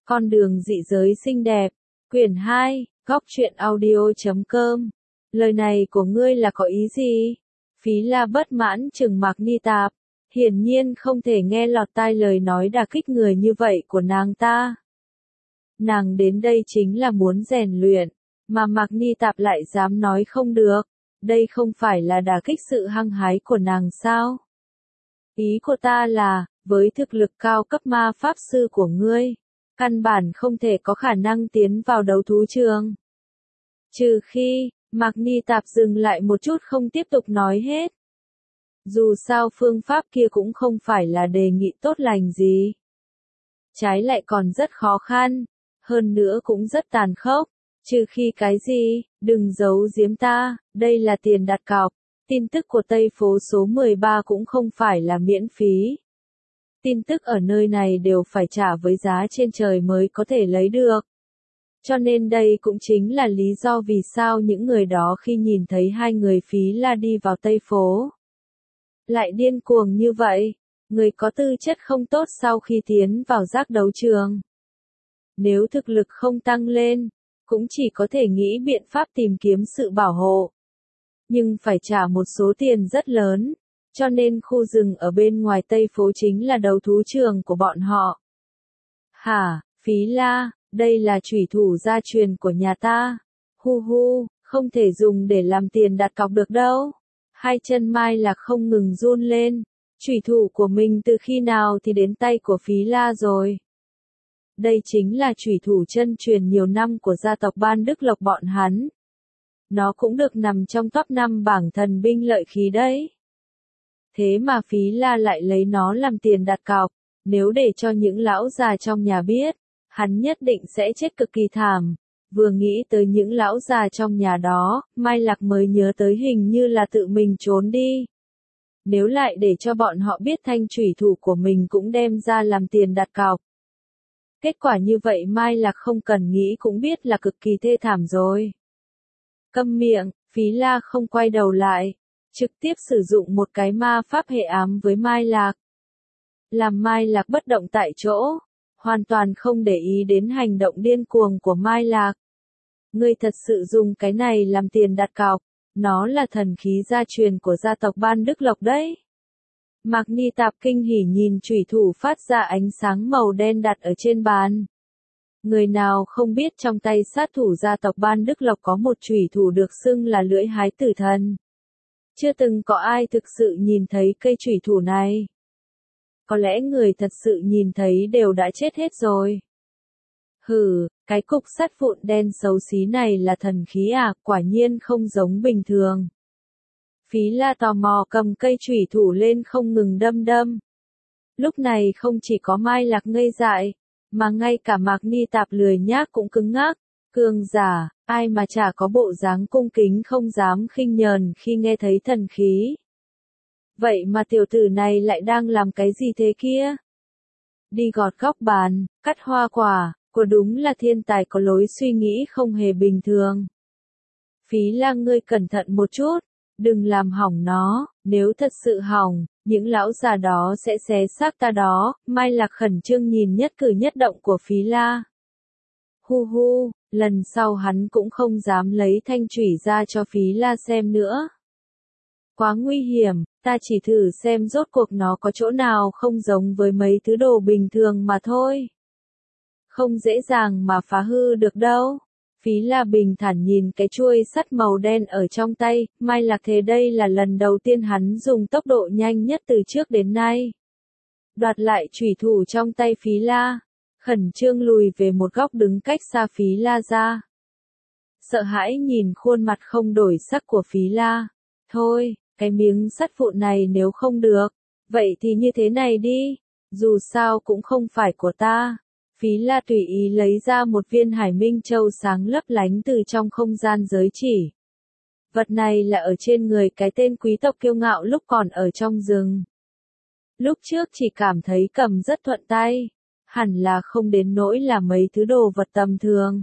Con đường dị giới xinh đẹp, quyển 2, góc truyện audio.com. Lời này của ngươi là có ý gì? Phí La bất mãn trừng Mạc Ni Tạp, hiển nhiên không thể nghe lọt tai lời nói đả kích người như vậy của nàng ta. Nàng đến đây chính là muốn rèn luyện, mà Mạc Ni Tạp lại dám nói không được, đây không phải là đả kích sự hăng hái của nàng sao? Ý của ta là, với thực lực cao cấp ma pháp sư của ngươi, căn bản không thể có khả năng tiến vào đấu thú trường. Trừ khi, Mạc Ni Tạp dừng lại một chút không tiếp tục nói hết. Dù sao phương pháp kia cũng không phải là đề nghị tốt lành gì. Trái lại còn rất khó khăn, hơn nữa cũng rất tàn khốc. Trừ khi cái gì, đừng giấu giếm ta, đây là tiền đặt cọc. Tin tức của Tây phố số 13 cũng không phải là miễn phí. Tin tức ở nơi này đều phải trả với giá trên trời mới có thể lấy được. Cho nên đây cũng chính là lý do vì sao những người đó khi nhìn thấy hai người Phí La đi vào Tây phố lại điên cuồng như vậy. Người có tư chất không tốt sau khi tiến vào giác đấu trường, nếu thực lực không tăng lên, cũng chỉ có thể nghĩ biện pháp tìm kiếm sự bảo hộ. Nhưng phải trả một số tiền rất lớn, cho nên khu rừng ở bên ngoài Tây phố chính là đấu thú trường của bọn họ. Hả, Phí La, đây là chủy thủ gia truyền của nhà ta. Hu hu, không thể dùng để làm tiền đặt cọc được đâu. Hai chân Mai Lạc không ngừng run lên. Chủy thủ của mình từ khi nào thì đến tay của Phí La rồi. Đây chính là chủy thủ chân truyền nhiều năm của gia tộc Ban Đức Lộc bọn hắn. Nó cũng được nằm trong top 5 bảng thần binh lợi khí đấy. Thế mà Phí La lại lấy nó làm tiền đặt cọc, nếu để cho những lão già trong nhà biết, hắn nhất định sẽ chết cực kỳ thảm. Vừa nghĩ tới những lão già trong nhà đó, Mai Lạc mới nhớ tới hình như là tự mình trốn đi. Nếu lại để cho bọn họ biết thanh chủy thủ của mình cũng đem ra làm tiền đặt cọc. Kết quả như vậy Mai Lạc không cần nghĩ cũng biết là cực kỳ thê thảm rồi. Câm miệng, Phí La không quay đầu lại, trực tiếp sử dụng một cái ma pháp hệ ám với Mai Lạc. Làm Mai Lạc bất động tại chỗ, hoàn toàn không để ý đến hành động điên cuồng của Mai Lạc. Ngươi thật sự dùng cái này làm tiền đặt cọc, nó là thần khí gia truyền của gia tộc Ban Đức Lộc đấy. Mạc Ni Tạp kinh hỉ nhìn chủy thủ phát ra ánh sáng màu đen đặt ở trên bàn. Người nào không biết trong tay sát thủ gia tộc Ban Đức Lộc có một chủy thủ được xưng là lưỡi hái tử thần. Chưa từng có ai thực sự nhìn thấy cây chủy thủ này. Có lẽ người thật sự nhìn thấy đều đã chết hết rồi. Hừ, cái cục sắt vụn đen xấu xí này là thần khí à, quả nhiên không giống bình thường. Phí La tò mò cầm cây chủy thủ lên không ngừng đâm đâm. Lúc này không chỉ có Mai Lạc ngây dại, mà ngay cả Mạc Ni Tạp lười nhác cũng cứng ngắc. Cường giả, ai mà chả có bộ dáng cung kính không dám khinh nhờn khi nghe thấy thần khí. Vậy mà tiểu tử này lại đang làm cái gì thế kia? Đi gọt góc bàn, cắt hoa quả, quả đúng là thiên tài có lối suy nghĩ không hề bình thường. Phí La ngươi cẩn thận một chút, đừng làm hỏng nó, nếu thật sự hỏng, những lão già đó sẽ xé xác ta đó. Mai Lạc khẩn trương nhìn nhất cử nhất động của Phí La. Hu hu, lần sau hắn cũng không dám lấy thanh chủy ra cho Phí La xem nữa. Quá nguy hiểm, ta chỉ thử xem rốt cuộc nó có chỗ nào không giống với mấy thứ đồ bình thường mà thôi. Không dễ dàng mà phá hư được đâu. Phí La bình thản nhìn cái chuôi sắt màu đen ở trong tay, Mai Lạc thế đây là lần đầu tiên hắn dùng tốc độ nhanh nhất từ trước đến nay. Đoạt lại chủy thủ trong tay Phí La, khẩn trương lùi về một góc đứng cách xa Phí La ra. Sợ hãi nhìn khuôn mặt không đổi sắc của Phí La. Thôi, cái miếng sắt vụn này nếu không được, vậy thì như thế này đi, dù sao cũng không phải của ta. Phí La tùy ý lấy ra một viên Hải Minh Châu sáng lấp lánh từ trong không gian giới chỉ. Vật này là ở trên người cái tên quý tộc kiêu ngạo lúc còn ở trong rừng. Lúc trước chỉ cảm thấy cầm rất thuận tay, hẳn là không đến nỗi là mấy thứ đồ vật tầm thường.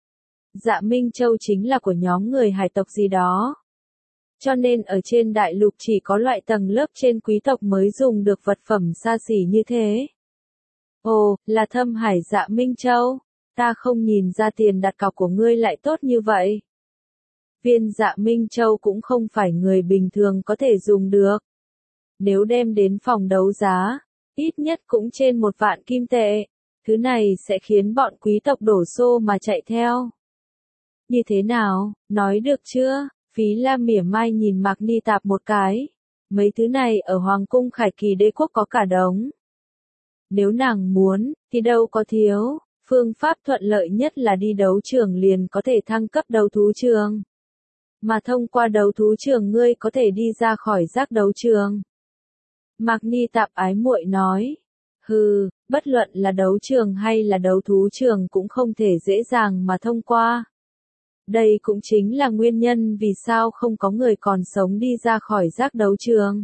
Dạ Minh Châu chính là của nhóm người hải tộc gì đó. Cho nên ở trên đại lục chỉ có loại tầng lớp trên quý tộc mới dùng được vật phẩm xa xỉ như thế. Ồ, là Thâm Hải Dạ Minh Châu. Ta không nhìn ra tiền đặt cọc của ngươi lại tốt như vậy. Viên Dạ Minh Châu cũng không phải người bình thường có thể dùng được. Nếu đem đến phòng đấu giá, ít nhất cũng trên 1 vạn kim tệ. Thứ này sẽ khiến bọn quý tộc đổ xô mà chạy theo. Như thế nào, nói được chưa? Phí La mỉa mai nhìn Mạc Ni Tạp một cái. Mấy thứ này ở Hoàng cung Khải Kỳ Đế quốc có cả đống. Nếu nàng muốn, thì đâu có thiếu. Phương pháp thuận lợi nhất là đi đấu trường liền có thể thăng cấp đấu thú trường. Mà thông qua đấu thú trường ngươi có thể đi ra khỏi giác đấu trường. Mạc Ni Tạp ái muội nói. Hừ, bất luận là đấu trường hay là đấu thú trường cũng không thể dễ dàng mà thông qua. Đây cũng chính là nguyên nhân vì sao không có người còn sống đi ra khỏi giác đấu trường.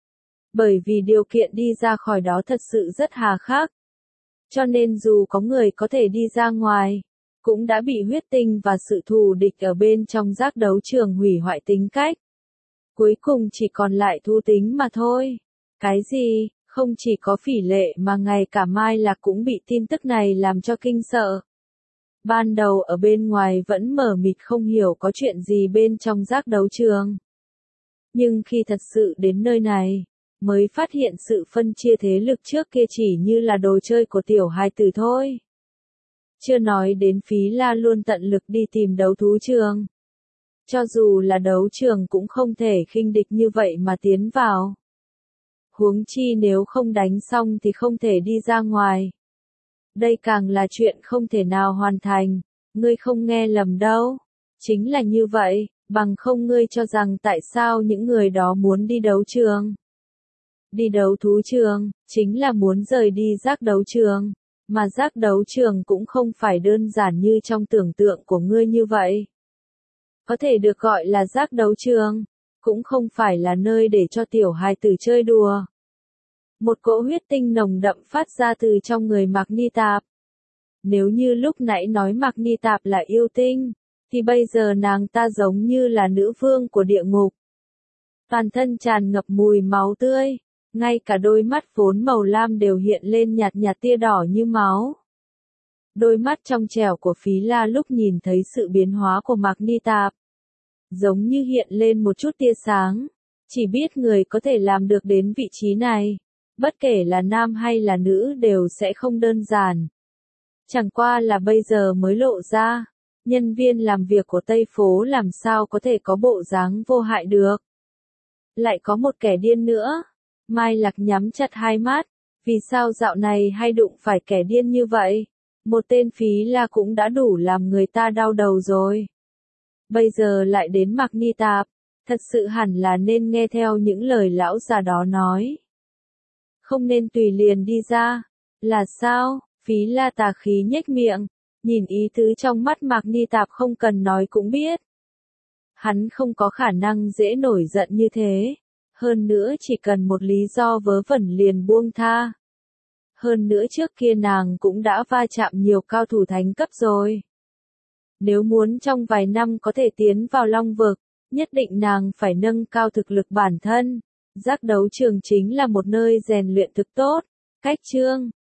Bởi vì điều kiện đi ra khỏi đó thật sự rất hà khắc. Cho nên dù có người có thể đi ra ngoài, cũng đã bị huyết tinh và sự thù địch ở bên trong giác đấu trường hủy hoại tính cách. Cuối cùng chỉ còn lại thú tính mà thôi. Cái gì? Không chỉ có Phỉ Lệ mà ngay cả Mai Lạc cũng bị tin tức này làm cho kinh sợ. Ban đầu ở bên ngoài vẫn mờ mịt không hiểu có chuyện gì bên trong giác đấu trường. Nhưng khi thật sự đến nơi này, mới phát hiện sự phân chia thế lực trước kia chỉ như là đồ chơi của tiểu hài tử thôi. Chưa nói đến Phí La luôn tận lực đi tìm đấu thú trường. Cho dù là đấu trường cũng không thể khinh địch như vậy mà tiến vào. Huống chi nếu không đánh xong thì không thể đi ra ngoài. Đây càng là chuyện không thể nào hoàn thành, ngươi không nghe lầm đâu. Chính là như vậy, bằng không ngươi cho rằng tại sao những người đó muốn đi đấu trường. Đi đấu thú trường, chính là muốn rời đi giác đấu trường, mà giác đấu trường cũng không phải đơn giản như trong tưởng tượng của ngươi như vậy. Có thể được gọi là giác đấu trường, cũng không phải là nơi để cho tiểu hài tử chơi đùa. Một cỗ huyết tinh nồng đậm phát ra từ trong người Mạc Ni Tạp. Nếu như lúc nãy nói Mạc Ni Tạp là yêu tinh, thì bây giờ nàng ta giống như là nữ vương của địa ngục. Toàn thân tràn ngập mùi máu tươi, ngay cả đôi mắt vốn màu lam đều hiện lên nhạt nhạt tia đỏ như máu. Đôi mắt trong trẻo của Phí La lúc nhìn thấy sự biến hóa của Mạc Ni Tạp, giống như hiện lên một chút tia sáng. Chỉ biết người có thể làm được đến vị trí này, bất kể là nam hay là nữ đều sẽ không đơn giản. Chẳng qua là bây giờ mới lộ ra, nhân viên làm việc của Tây Phố làm sao có thể có bộ dáng vô hại được. Lại có một kẻ điên nữa. Mai Lạc nhắm chặt hai mắt, vì sao dạo này hay đụng phải kẻ điên như vậy? Một tên Phí La cũng đã đủ làm người ta đau đầu rồi. Bây giờ lại đến Mạc Ni Tạp, thật sự hẳn là nên nghe theo những lời lão già đó nói. Không nên tùy liền đi ra. Là sao? Phí La tà khí nhếch miệng, nhìn ý tứ trong mắt Mạc Ni Tạp không cần nói cũng biết. Hắn không có khả năng dễ nổi giận như thế. Hơn nữa chỉ cần một lý do vớ vẩn liền buông tha. Hơn nữa trước kia nàng cũng đã va chạm nhiều cao thủ thánh cấp rồi. Nếu muốn trong vài năm có thể tiến vào Long vực, nhất định nàng phải nâng cao thực lực bản thân. Giác đấu trường chính là một nơi rèn luyện thực tốt. Cách chương